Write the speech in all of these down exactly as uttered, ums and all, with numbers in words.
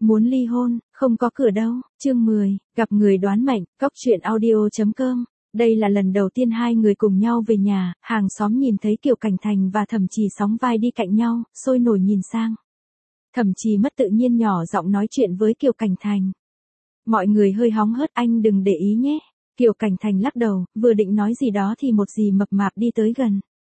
Muốn ly hôn, không có cửa đâu. Chương mười, gặp người đoán mệnh, cóc truyện audio chấm com. Đây là lần đầu tiên hai người cùng nhau về nhà, hàng xóm nhìn thấy Kiều Cảnh Thành và Thẩm Trì sóng vai đi cạnh nhau, sôi nổi nhìn sang. Thẩm Trì mất tự nhiên nhỏ giọng nói chuyện với Kiều Cảnh Thành. Mọi người hơi hóng hớt, anh đừng để ý nhé. Kiều Cảnh Thành lắc đầu, vừa định nói gì đó thì một dì mập mạp đi tới gần.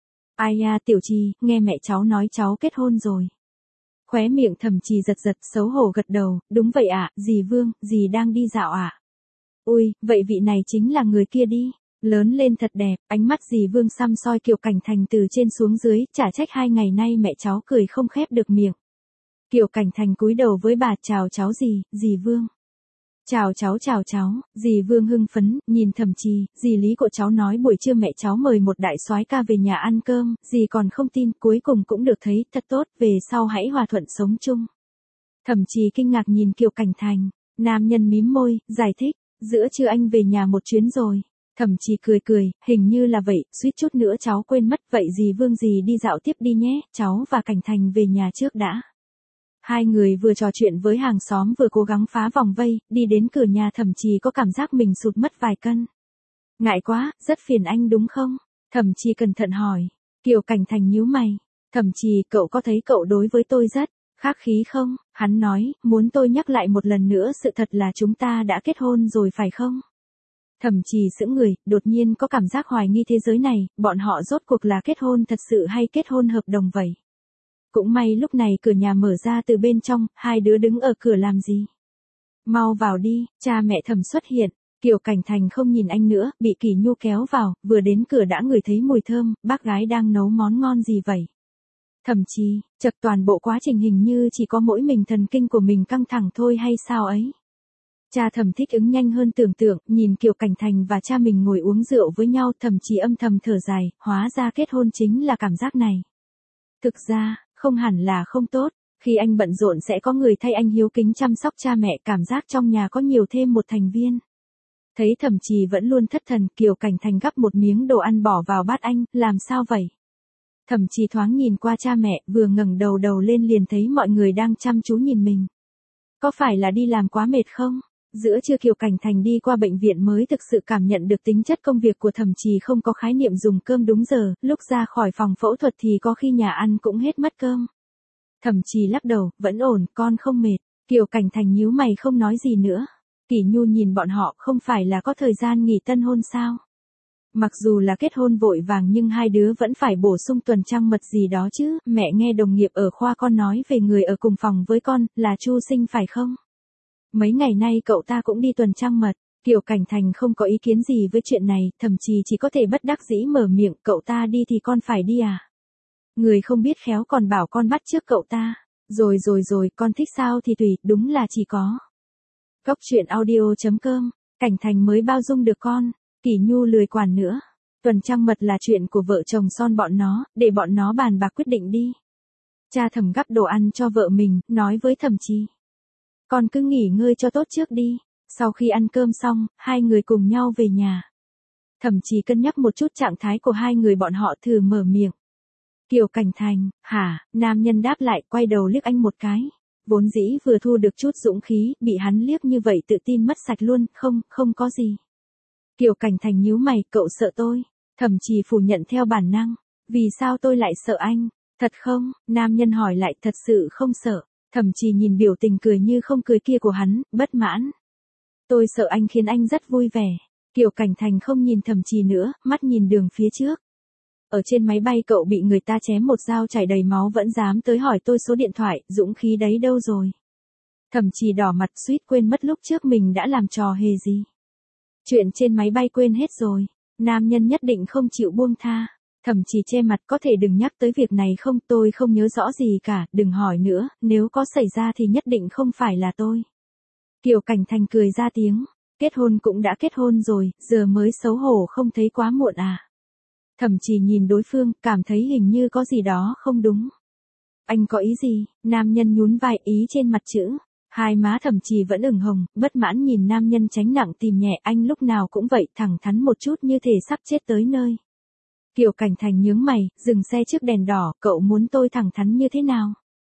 Ai à, Tiểu Trì, nghe mẹ cháu nói cháu kết hôn rồi. Khóe miệng Thẩm Trì giật giật, xấu hổ gật đầu, đúng vậy ạ, à, dì Vương, dì đang đi dạo ạ. À? Ui, vậy vị này chính là người kia đi. Lớn lên thật đẹp, ánh mắt dì Vương xăm soi Kiều Cảnh Thành từ trên xuống dưới, chả trách hai ngày nay mẹ cháu cười không khép được miệng. Kiều Cảnh Thành cúi đầu với bà, chào cháu dì, dì Vương. Chào cháu chào cháu, dì Vương hưng phấn, nhìn Thẩm Trì, dì Lý của cháu nói buổi trưa mẹ cháu mời một đại soái ca về nhà ăn cơm, dì còn không tin, cuối cùng cũng được thấy, thật tốt, về sau hãy hòa thuận sống chung. Thẩm Trì kinh ngạc nhìn Kiều Cảnh Thành, nam nhân mím môi, giải thích, giữa trưa anh về nhà một chuyến rồi. Thẩm Trì cười cười, hình như là vậy, suýt chút nữa cháu quên mất, vậy dì Vương dì đi dạo tiếp đi nhé, cháu và Cảnh Thành về nhà trước đã. Hai người vừa trò chuyện với hàng xóm vừa cố gắng phá vòng vây, đi đến cửa nhà Thẩm Trì có cảm giác mình sụt mất vài cân. Ngại quá, rất phiền anh đúng không? Thẩm Trì cẩn thận hỏi. Kiều Cảnh Thành nhíu mày. Thẩm Trì, cậu có thấy cậu đối với tôi rất khách khí không? Hắn nói, muốn tôi nhắc lại một lần nữa sự thật là chúng ta đã kết hôn rồi phải không? Thẩm Trì sững người, đột nhiên có cảm giác hoài nghi thế giới này, bọn họ rốt cuộc là kết hôn thật sự hay kết hôn hợp đồng vậy? Cũng may lúc này cửa nhà mở ra từ bên trong, hai đứa đứng ở cửa làm gì? Mau vào đi, cha mẹ Thẩm xuất hiện. Kiều Cảnh Thành không nhìn anh nữa, bị Kỳ Nhu kéo vào, vừa đến cửa đã ngửi thấy mùi thơm, bác gái đang nấu món ngon gì vậy? Thẩm Trì, chật toàn bộ quá trình hình như chỉ có mỗi mình thần kinh của mình căng thẳng thôi hay sao ấy? Cha Thẩm thích ứng nhanh hơn tưởng tượng, nhìn Kiều Cảnh Thành và cha mình ngồi uống rượu với nhau, Thẩm Trì âm thầm thở dài, hóa ra kết hôn chính là cảm giác này. Thực ra, không hẳn là không tốt, khi anh bận rộn sẽ có người thay anh hiếu kính chăm sóc cha mẹ, cảm giác trong nhà có nhiều thêm một thành viên. Thấy Thẩm Trì vẫn luôn thất thần, Kiều Cảnh Thành gắp một miếng đồ ăn bỏ vào bát anh, làm sao vậy? Thẩm Trì thoáng nhìn qua cha mẹ, vừa ngẩng đầu đầu lên liền thấy mọi người đang chăm chú nhìn mình. Có phải là đi làm quá mệt không? Giữa trưa Kiều Cảnh Thành đi qua bệnh viện mới thực sự cảm nhận được tính chất công việc của Thẩm Trì, không có khái niệm dùng cơm đúng giờ, lúc ra khỏi phòng phẫu thuật thì có khi nhà ăn cũng hết mất cơm. Thẩm Trì lắc đầu, vẫn ổn, con không mệt. Kiều Cảnh Thành nhíu mày không nói gì nữa. Kỳ Nhu nhìn bọn họ, không phải là có thời gian nghỉ tân hôn sao? Mặc dù là kết hôn vội vàng nhưng hai đứa vẫn phải bổ sung tuần trăng mật gì đó chứ, mẹ nghe đồng nghiệp ở khoa con nói về người ở cùng phòng với con, là Chu Sinh phải không? Mấy ngày nay cậu ta cũng đi tuần trăng mật. Kiều Cảnh Thành không có ý kiến gì với chuyện này, Thẩm Trì chỉ có thể bất đắc dĩ mở miệng, cậu ta đi thì con phải đi à? Người không biết khéo còn bảo con bắt chước cậu ta. Rồi rồi rồi, con thích sao thì tùy, đúng là chỉ có. Cóc truyện audio chấm com, Cảnh Thành mới bao dung được con, Kỳ Nhu lười quản nữa. Tuần trăng mật là chuyện của vợ chồng son bọn nó, để bọn nó bàn bạc quyết định đi. Cha Thẩm gắp đồ ăn cho vợ mình, nói với Thẩm Trì. Con cứ nghỉ ngơi cho tốt trước đi. Sau khi ăn cơm xong, hai người cùng nhau về nhà. Thẩm Trì cân nhắc một chút trạng thái của hai người bọn họ, thử mở miệng. Kiều Cảnh Thành, hả? Nam nhân đáp lại, quay đầu liếc anh một cái. Vốn dĩ vừa thu được chút dũng khí, bị hắn liếc như vậy tự tin mất sạch luôn, không, không có gì. Kiều Cảnh Thành nhíu mày, cậu sợ tôi? Thẩm Trì phủ nhận theo bản năng. Vì sao tôi lại sợ anh? Thật không? Nam nhân hỏi lại, thật sự không sợ. Thẩm Trì nhìn biểu tình cười như không cười kia của hắn, bất mãn. Tôi sợ anh khiến anh rất vui vẻ. Kiều Cảnh Thành không nhìn Thẩm Trì nữa, mắt nhìn đường phía trước. Ở trên máy bay cậu bị người ta chém một dao chảy đầy máu vẫn dám tới hỏi tôi số điện thoại, dũng khí đấy đâu rồi? Thẩm Trì đỏ mặt suýt quên mất lúc trước mình đã làm trò hề gì. Chuyện trên máy bay quên hết rồi. Nam nhân nhất định không chịu buông tha. Thẩm Trì che mặt, có thể đừng nhắc tới việc này không, tôi không nhớ rõ gì cả, đừng hỏi nữa, nếu có xảy ra thì nhất định không phải là tôi. Kiều Cảnh Thành cười ra tiếng, kết hôn cũng đã kết hôn rồi, giờ mới xấu hổ không thấy quá muộn à? Thẩm Trì nhìn đối phương, cảm thấy hình như có gì đó không đúng. Anh có ý gì? Nam nhân nhún vai, ý trên mặt chữ. Hai má Thẩm Trì vẫn ửng hồng, bất mãn nhìn nam nhân tránh nặng tìm nhẹ, anh lúc nào cũng vậy, thẳng thắn một chút như thể sắp chết tới nơi. Kiều Cảnh Thành nhướng mày, dừng xe trước đèn đỏ, cậu muốn tôi thẳng thắn như thế nào?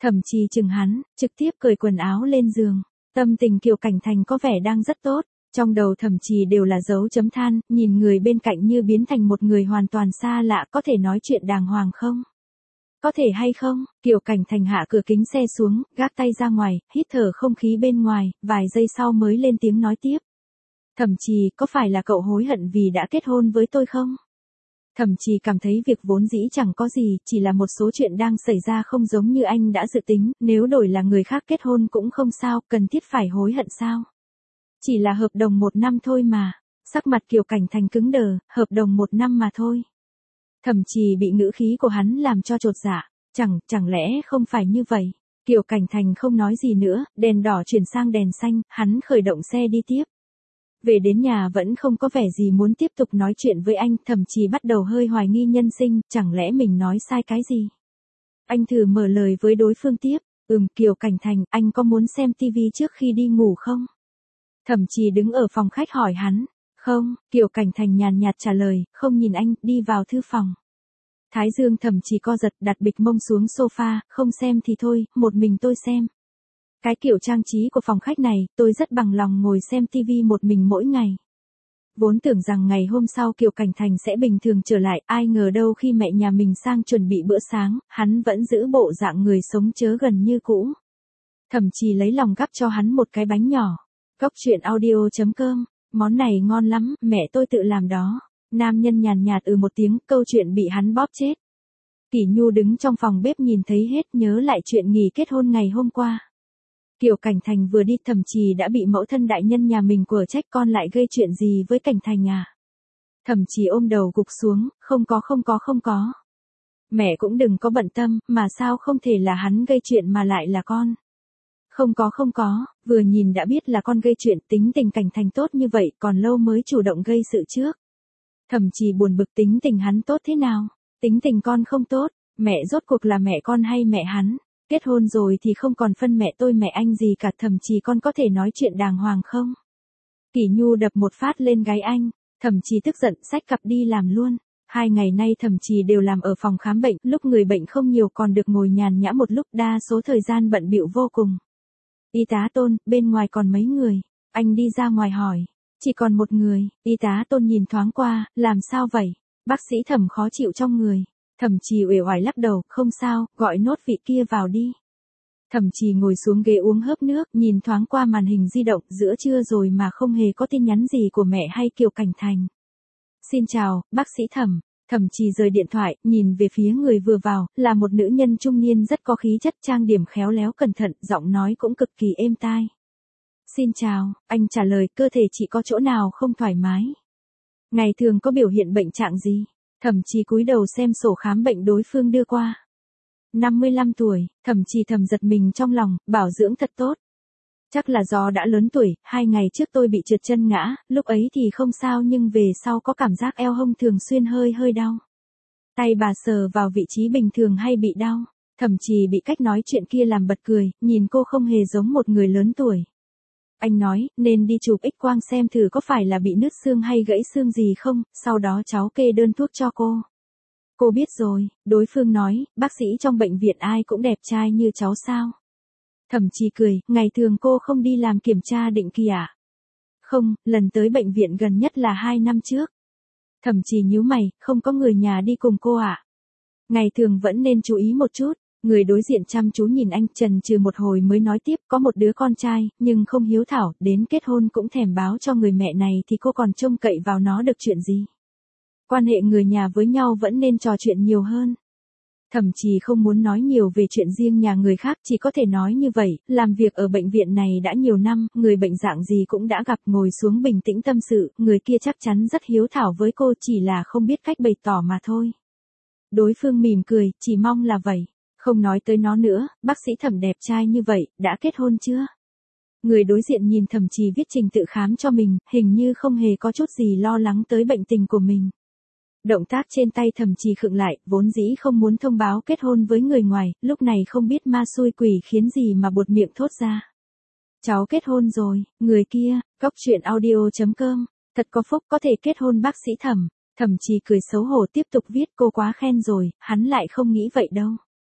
Thẩm Trì chừng hắn, trực tiếp cởi quần áo lên giường. Tâm tình Kiều Cảnh Thành có vẻ đang rất tốt. Trong đầu Thẩm Trì đều là dấu chấm than, nhìn người bên cạnh như biến thành một người hoàn toàn xa lạ, có thể nói chuyện đàng hoàng không? Có thể hay không? Kiều Cảnh Thành hạ cửa kính xe xuống, gác tay ra ngoài, hít thở không khí bên ngoài, vài giây sau mới lên tiếng nói tiếp. Thẩm Trì, có phải là cậu hối hận vì đã kết hôn với tôi không? Thẩm Trì cảm thấy việc vốn dĩ chẳng có gì, chỉ là một số chuyện đang xảy ra không giống như anh đã dự tính, nếu đổi là người khác kết hôn cũng không sao, cần thiết phải hối hận sao? Chỉ là hợp đồng một năm thôi mà. Sắc mặt Kiều Cảnh Thành cứng đờ, hợp đồng một năm mà thôi. Thẩm Trì bị ngữ khí của hắn làm cho chột dạ, chẳng, chẳng lẽ không phải như vậy? Kiều Cảnh Thành không nói gì nữa, đèn đỏ chuyển sang đèn xanh, hắn khởi động xe đi tiếp. Về đến nhà vẫn không có vẻ gì muốn tiếp tục nói chuyện với anh, Thẩm Trì bắt đầu hơi hoài nghi nhân sinh, chẳng lẽ mình nói sai cái gì? Anh thử mở lời với đối phương tiếp, ừm, Kiều Cảnh Thành, anh có muốn xem tivi trước khi đi ngủ không? Thẩm Trì đứng ở phòng khách hỏi hắn, không, Kiều Cảnh Thành nhàn nhạt trả lời, không nhìn anh, đi vào thư phòng. Thái dương Thẩm Trì co giật, đặt bịch mông xuống sofa, không xem thì thôi, một mình tôi xem. Cái kiểu trang trí của phòng khách này, tôi rất bằng lòng ngồi xem tivi một mình mỗi ngày. Vốn tưởng rằng ngày hôm sau Kiều Cảnh Thành sẽ bình thường trở lại, ai ngờ đâu khi mẹ nhà mình sang chuẩn bị bữa sáng, hắn vẫn giữ bộ dạng người sống chớ gần như cũ. Thẩm Trì lấy lòng gắp cho hắn một cái bánh nhỏ. Cóc truyện audio chấm com, món này ngon lắm, mẹ tôi tự làm đó. Nam nhân nhàn nhạt ừ một tiếng, câu chuyện bị hắn bóp chết. Kỷ Nhu đứng trong phòng bếp nhìn thấy hết, nhớ lại chuyện nghỉ kết hôn ngày hôm qua. Kiều Cảnh Thành vừa đi, Thẩm Trì đã bị mẫu thân đại nhân nhà mình quở trách, con lại gây chuyện gì với Cảnh Thành à? Thẩm Trì ôm đầu gục xuống, không có không có không có. Mẹ cũng đừng có bận tâm, mà sao không thể là hắn gây chuyện mà lại là con? Không có không có, vừa nhìn đã biết là con gây chuyện, tính tình Cảnh Thành tốt như vậy, còn lâu mới chủ động gây sự trước. Thẩm Trì buồn bực, tính tình hắn tốt thế nào? Tính tình con không tốt, mẹ rốt cuộc là mẹ con hay mẹ hắn? Kết hôn rồi thì không còn phân mẹ tôi mẹ anh gì cả, Thẩm Trì con có thể nói chuyện đàng hoàng không? Kỷ Nhu đập một phát lên gáy anh, Thẩm Trì tức giận, xách cặp đi làm luôn. Hai ngày nay Thẩm Trì đều làm ở phòng khám bệnh, lúc người bệnh không nhiều còn được ngồi nhàn nhã một lúc, đa số thời gian bận bịu vô cùng. Y tá Tôn, bên ngoài còn mấy người? Anh đi ra ngoài hỏi. Chỉ còn một người. Y tá Tôn nhìn thoáng qua, làm sao vậy? Bác sĩ Thẩm khó chịu trong người. Thẩm Trì uể oải lắc đầu, không sao, gọi nốt vị kia vào đi. Thẩm Trì ngồi xuống ghế uống hớp nước, nhìn thoáng qua màn hình di động, giữa trưa rồi mà không hề có tin nhắn gì của mẹ hay Kiều Cảnh Thành. Xin chào, bác sĩ Thẩm. Thẩm Trì rời điện thoại, nhìn về phía người vừa vào, là một nữ nhân trung niên rất có khí chất, trang điểm khéo léo cẩn thận, giọng nói cũng cực kỳ êm tai. Xin chào, anh trả lời, cơ thể chị có chỗ nào không thoải mái? Ngày thường có biểu hiện bệnh trạng gì? Thẩm Trì cúi đầu xem sổ khám bệnh đối phương đưa qua. năm mươi lăm tuổi, Thẩm Trì thầm giật mình trong lòng, bảo dưỡng thật tốt. Chắc là do đã lớn tuổi, hai ngày trước tôi bị trượt chân ngã, lúc ấy thì không sao nhưng về sau có cảm giác eo hông thường xuyên hơi hơi đau. Tay bà sờ vào vị trí bình thường hay bị đau. Thẩm Trì bị cách nói chuyện kia làm bật cười, nhìn cô không hề giống một người lớn tuổi. Anh nói, nên đi chụp X quang xem thử có phải là bị nứt xương hay gãy xương gì không, sau đó cháu kê đơn thuốc cho cô. Cô biết rồi, đối phương nói, bác sĩ trong bệnh viện ai cũng đẹp trai như cháu sao? Thẩm Trì cười, ngày thường cô không đi làm kiểm tra định kỳ à? Không, lần tới bệnh viện gần nhất là hai năm trước. Thẩm Trì nhíu mày, không có người nhà đi cùng cô à? Ngày thường vẫn nên chú ý một chút. Người đối diện chăm chú nhìn anh, chần chừ một hồi mới nói tiếp, có một đứa con trai, nhưng không hiếu thảo, đến kết hôn cũng thèm báo cho người mẹ này thì cô còn trông cậy vào nó được chuyện gì? Quan hệ người nhà với nhau vẫn nên trò chuyện nhiều hơn. Thẩm Trì không muốn nói nhiều về chuyện riêng nhà người khác, chỉ có thể nói như vậy, làm việc ở bệnh viện này đã nhiều năm, người bệnh dạng gì cũng đã gặp, ngồi xuống bình tĩnh tâm sự, người kia chắc chắn rất hiếu thảo với cô, chỉ là không biết cách bày tỏ mà thôi. Đối phương mỉm cười, chỉ mong là vậy. Không nói tới nó nữa, bác sĩ Thẩm đẹp trai như vậy, đã kết hôn chưa? Người đối diện nhìn Thẩm Trì viết trình tự khám cho mình, hình như không hề có chút gì lo lắng tới bệnh tình của mình. Động tác trên tay Thẩm Trì khựng lại, vốn dĩ không muốn thông báo kết hôn với người ngoài, lúc này không biết ma xui quỷ khiến gì mà buột miệng thốt ra. Cháu kết hôn rồi, người kia, cóc truyện audio chấm com, thật có phúc có thể kết hôn bác sĩ Thẩm. Thẩm Trì cười xấu hổ tiếp tục viết, cô quá khen rồi, hắn lại không nghĩ vậy đâu.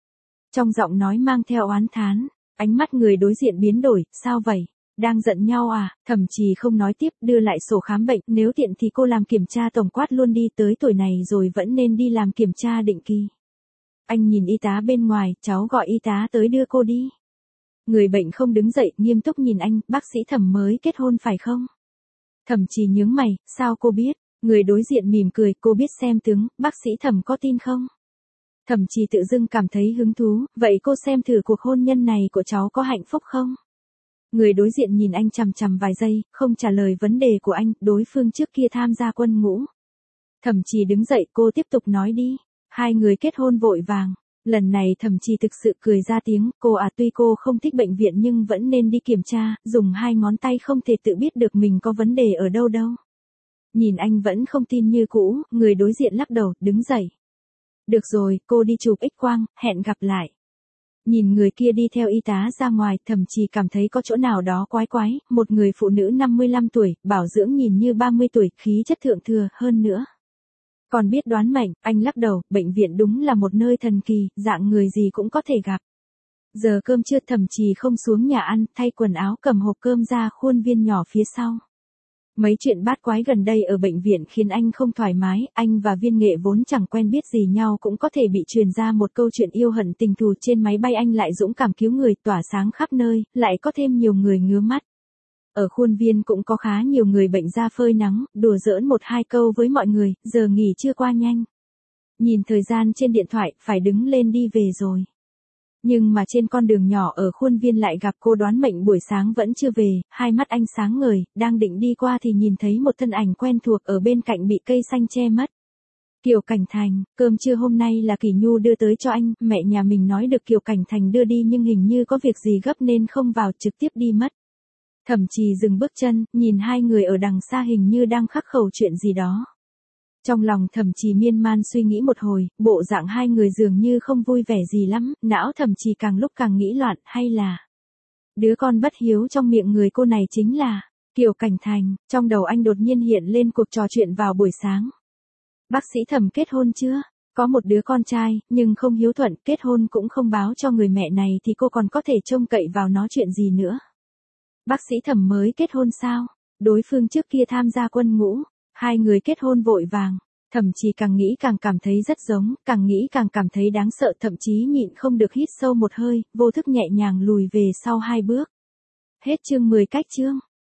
Trong giọng nói mang theo oán thán, ánh mắt người đối diện biến đổi, sao vậy? Đang giận nhau à? Thẩm Trì không nói tiếp, đưa lại sổ khám bệnh, nếu tiện thì cô làm kiểm tra tổng quát luôn đi, tới tuổi này rồi vẫn nên đi làm kiểm tra định kỳ. Anh nhìn y tá bên ngoài, cháu gọi y tá tới đưa cô đi. Người bệnh không đứng dậy, nghiêm túc nhìn anh, bác sĩ Thẩm mới kết hôn phải không? Thẩm Trì nhướng mày, sao cô biết? Người đối diện mỉm cười, cô biết xem tướng, bác sĩ Thẩm có tin không? Thẩm Trì tự dưng cảm thấy hứng thú, vậy cô xem thử cuộc hôn nhân này của cháu có hạnh phúc không? Người đối diện nhìn anh chằm chằm vài giây, không trả lời vấn đề của anh, đối phương trước kia tham gia quân ngũ. Thẩm Trì đứng dậy, cô tiếp tục nói đi. Hai người kết hôn vội vàng. Lần này Thẩm Trì thực sự cười ra tiếng, cô à tuy cô không thích bệnh viện nhưng vẫn nên đi kiểm tra, dùng hai ngón tay không thể tự biết được mình có vấn đề ở đâu đâu. Nhìn anh vẫn không tin như cũ, người đối diện lắc đầu, đứng dậy. Được rồi, cô đi chụp X-quang, hẹn gặp lại. Nhìn người kia đi theo y tá ra ngoài, Thẩm Trì cảm thấy có chỗ nào đó quái quái, một người phụ nữ năm mươi lăm tuổi, bảo dưỡng nhìn như ba mươi tuổi, khí chất thượng thừa hơn nữa. Còn biết đoán mệnh, anh lắc đầu, bệnh viện đúng là một nơi thần kỳ, dạng người gì cũng có thể gặp. Giờ cơm trưa Thẩm Trì không xuống nhà ăn, thay quần áo cầm hộp cơm ra khuôn viên nhỏ phía sau. Mấy chuyện bát quái gần đây ở bệnh viện khiến anh không thoải mái, anh và Viên Nghệ vốn chẳng quen biết gì nhau cũng có thể bị truyền ra một câu chuyện yêu hận tình thù, trên máy bay anh lại dũng cảm cứu người, tỏa sáng khắp nơi, lại có thêm nhiều người ngứa mắt. Ở khuôn viên cũng có khá nhiều người bệnh ra phơi nắng, đùa giỡn một hai câu với mọi người, giờ nghỉ trưa qua nhanh. Nhìn thời gian trên điện thoại, phải đứng lên đi về rồi. Nhưng mà trên con đường nhỏ ở khuôn viên lại gặp cô đoán mệnh buổi sáng vẫn chưa về, hai mắt anh sáng ngời, đang định đi qua thì nhìn thấy một thân ảnh quen thuộc ở bên cạnh bị cây xanh che mất. Kiều Cảnh Thành, cơm trưa hôm nay là Kỳ Nhu đưa tới cho anh, mẹ nhà mình nói được Kiều Cảnh Thành đưa đi nhưng hình như có việc gì gấp nên không vào, trực tiếp đi mất. Thẩm Trì dừng bước chân, nhìn hai người ở đằng xa hình như đang khắc khẩu chuyện gì đó. Trong lòng Thẩm Trì miên man suy nghĩ một hồi, bộ dạng hai người dường như không vui vẻ gì lắm, não Thẩm Trì càng lúc càng nghĩ loạn, hay là đứa con bất hiếu trong miệng người cô này chính là Kiều Cảnh Thành. Trong đầu anh đột nhiên hiện lên cuộc trò chuyện vào buổi sáng. Bác sĩ Thẩm kết hôn chưa? Có một đứa con trai, nhưng không hiếu thuận, kết hôn cũng không báo cho người mẹ này thì cô còn có thể trông cậy vào nó chuyện gì nữa. Bác sĩ Thẩm mới kết hôn sao? Đối phương trước kia tham gia quân ngũ. Hai người kết hôn vội vàng, Thẩm Trì càng nghĩ càng cảm thấy rất giống, càng nghĩ càng cảm thấy đáng sợ, thậm chí nhịn không được hít sâu một hơi, vô thức nhẹ nhàng lùi về sau hai bước. Hết chương mười cách chương.